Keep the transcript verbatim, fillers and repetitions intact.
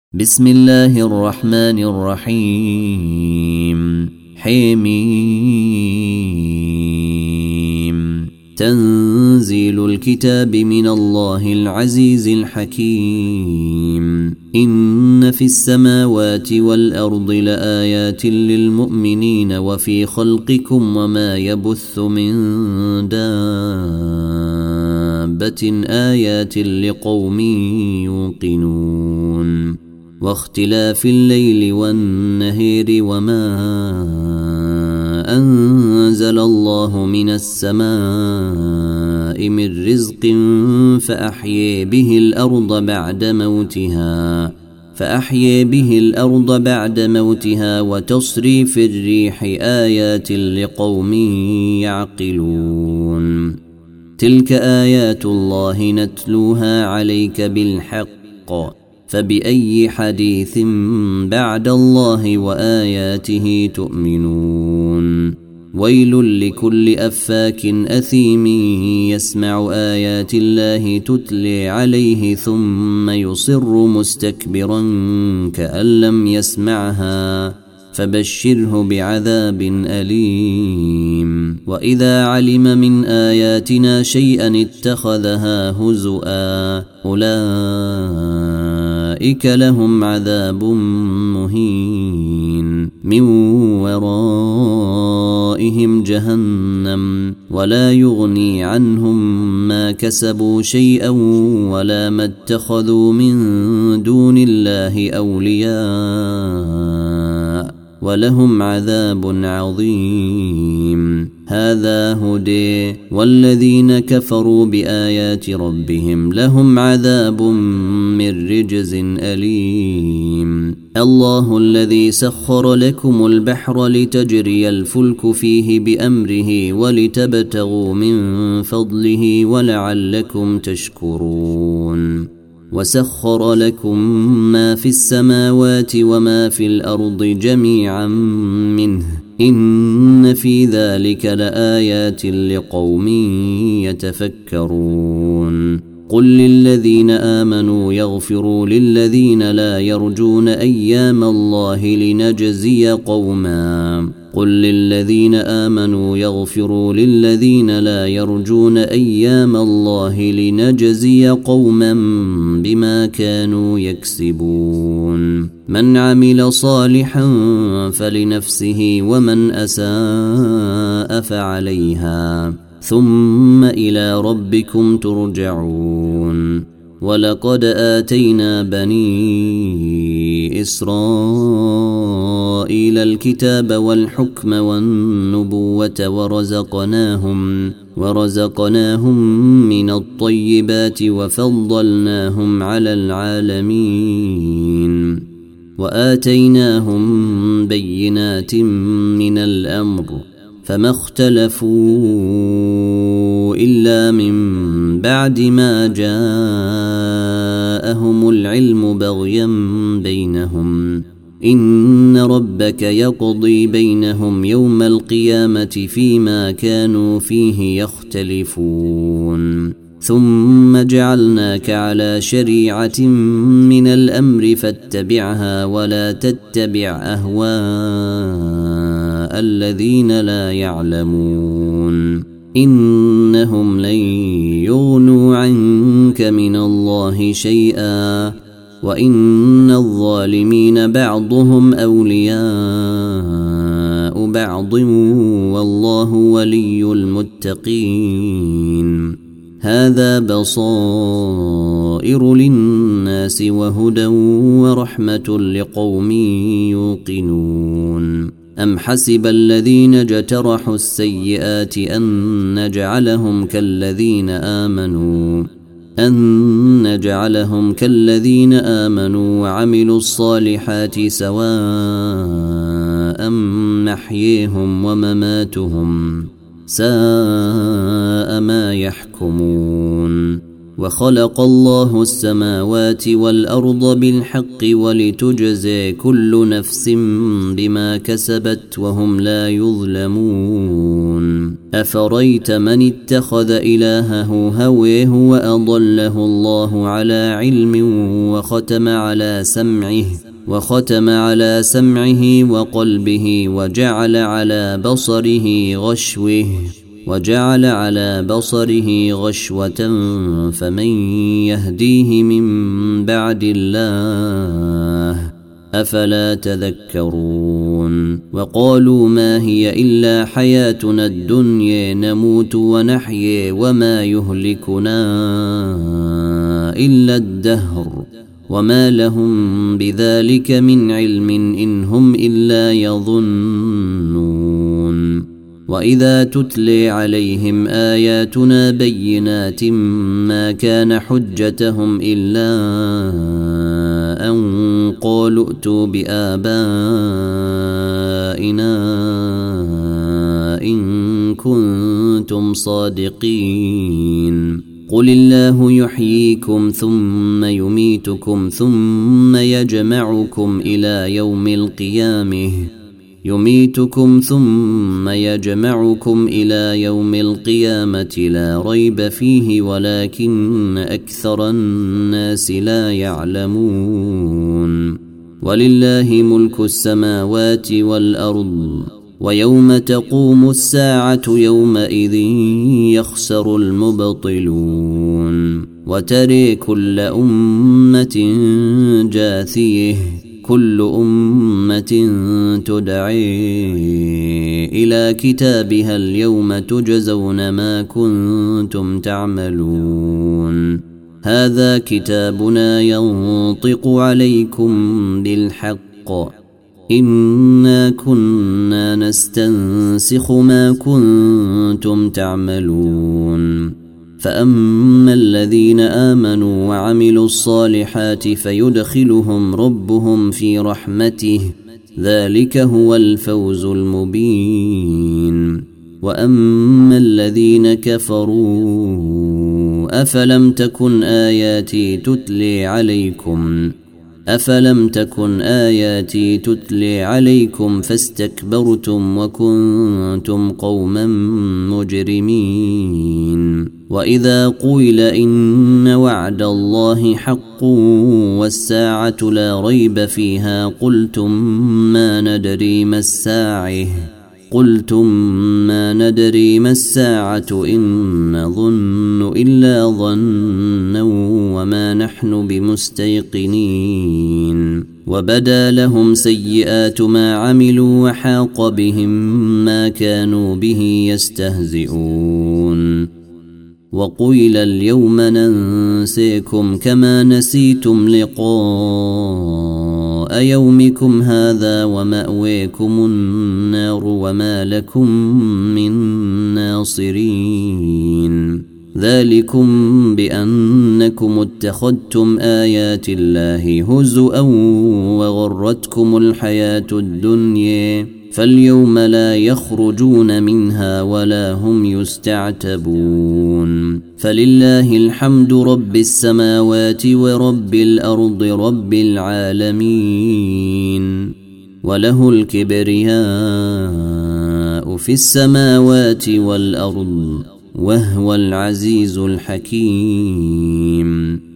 بسم الله الرحمن الرحيم حميم تنزيل الكتاب من الله العزيز الحكيم إن في السماوات والأرض لآيات للمؤمنين وفي خلقكم وما يبث من دابة آيات لقوم يوقنون واختلاف الليل والنهار وما أنزل الله من السماء من رزق فأحيي به الأرض بعد موتها فأحيي به الأرض بعد موتها وتصريف الريح آيات لقوم يعقلون تلك آيات الله نتلوها عليك بالحق فبأي حديث بعد الله وآياته تؤمنون ويل لكل أفاك أثيم يسمع آيات الله تتلي عليه ثم يصر مستكبرا كأن لم يسمعها فبشره بعذاب أليم وإذا علم من آياتنا شيئا اتخذها هزؤا أولئك لهم عذاب مهين من ورائهم جهنم ولا يغني عنهم ما كسبوا شيئا ولا ما اتخذوا من دون الله أولياء ولهم عذاب عظيم هذا هدى والذين كفروا بآيات ربهم لهم عذاب من رجز أليم الله الذي سخر لكم البحر لتجري الفلك فيه بأمره ولتبتغوا من فضله ولعلكم تشكرون وسخر لكم ما في السماوات وما في الأرض جميعا منه إن في ذلك لآيات لقوم يتفكرون قل للذين آمنوا يغفروا للذين لا يرجون أيام الله لنجزي قوما قل للذين آمنوا يغفروا للذين لا يرجون أيام الله لنجزي قوما بما كانوا يكسبون من عمل صالحا فلنفسه ومن أساء فعليها ثم إلى ربكم ترجعون ولقد آتينا بني إسرائيل الكتاب والحكم والنبوة ورزقناهم ورزقناهم من الطيبات وفضلناهم على العالمين وآتيناهم بينات من الأمر فما اختلفوا إلا من بعد ما جاءهم العلم بغيا بينهم إن ربك يقضي بينهم يوم القيامة فيما كانوا فيه يختلفون ثم جعلناك على شريعة من الأمر فاتبعها ولا تتبع أهواء الذين لا يعلمون إنهم لن يغنوا عنك من الله شيئا وإن الظالمين بعضهم أولياء بعض والله ولي المتقين هذا بصائر للناس وهدى ورحمة لقوم يوقنون أم حسب الذين اجترحوا السيئات أن نجعلهم كالذين آمنوا أن نجعلهم كالذين آمنوا وعملوا الصالحات سواء محييهم ومماتهم ساء ما يحكمون وخلق الله السماوات والأرض بالحق ولتجزي كل نفس بما كسبت وهم لا يظلمون أفريت من اتخذ إلهه هويه وأضله الله على علم وختم على سمعه وختم على سمعه وقلبه وجعل على بصره غشوه وجعل على بصره غشوة فمن يهديه من بعد الله أفلا تذكرون وقالوا ما هي إلا حياتنا الدنيا نموت ونحيي وما يهلكنا إلا الدهر وما لهم بذلك من علم إن هم إلا يظنون وإذا تتلي عليهم آياتنا بينات ما كان حجتهم إلا أن قالوا ائتوا بآبائنا إن كنتم صادقين قل الله يحييكم ثم يميتكم ثم يجمعكم إلى يوم القيامة يميتكم ثم يجمعكم إلى يوم القيامة لا ريب فيه ولكن أكثر الناس لا يعلمون ولله ملك السماوات والأرض ويوم تقوم الساعة يومئذ يخسر المبطلون وتري كل أمة جاثيه كل أمة تدعي إلى كتابها اليوم تجزون ما كنتم تعملون هذا كتابنا ينطق عليكم بالحق إنا كنا نستنسخ ما كنتم تعملون فأما الذين آمنوا وعملوا الصالحات فيدخلهم ربهم في رحمته ذلك هو الفوز المبين وأما الذين كفروا أفلم تكن آياتي تتلي عليكم أفلم تكن آياتي تتلي عليكم فاستكبرتم وكنتم قوما مجرمين وإذا قيل إن وعد الله حق والساعة لا ريب فيها قلتم ما ندري ما الساعة قلتم ما ندري ما الساعة إن نظن إلا ظنا وما نحن بمستيقنين وبدا لهم سيئات ما عملوا وحاق بهم ما كانوا به يستهزئون وقيل اليوم ننسيكم كما نسيتم لقاء يومكم هذا ومأويكم النار وما لكم من ناصرين ذلكم بأنكم اتخذتم آيات الله هزؤا وغرتكم الحياة الدنيا فاليوم لا يخرجون منها ولا هم يستعتبون فلله الحمد رب السماوات ورب الأرض رب العالمين وله الكبرياء في السماوات والأرض وهو العزيز الحكيم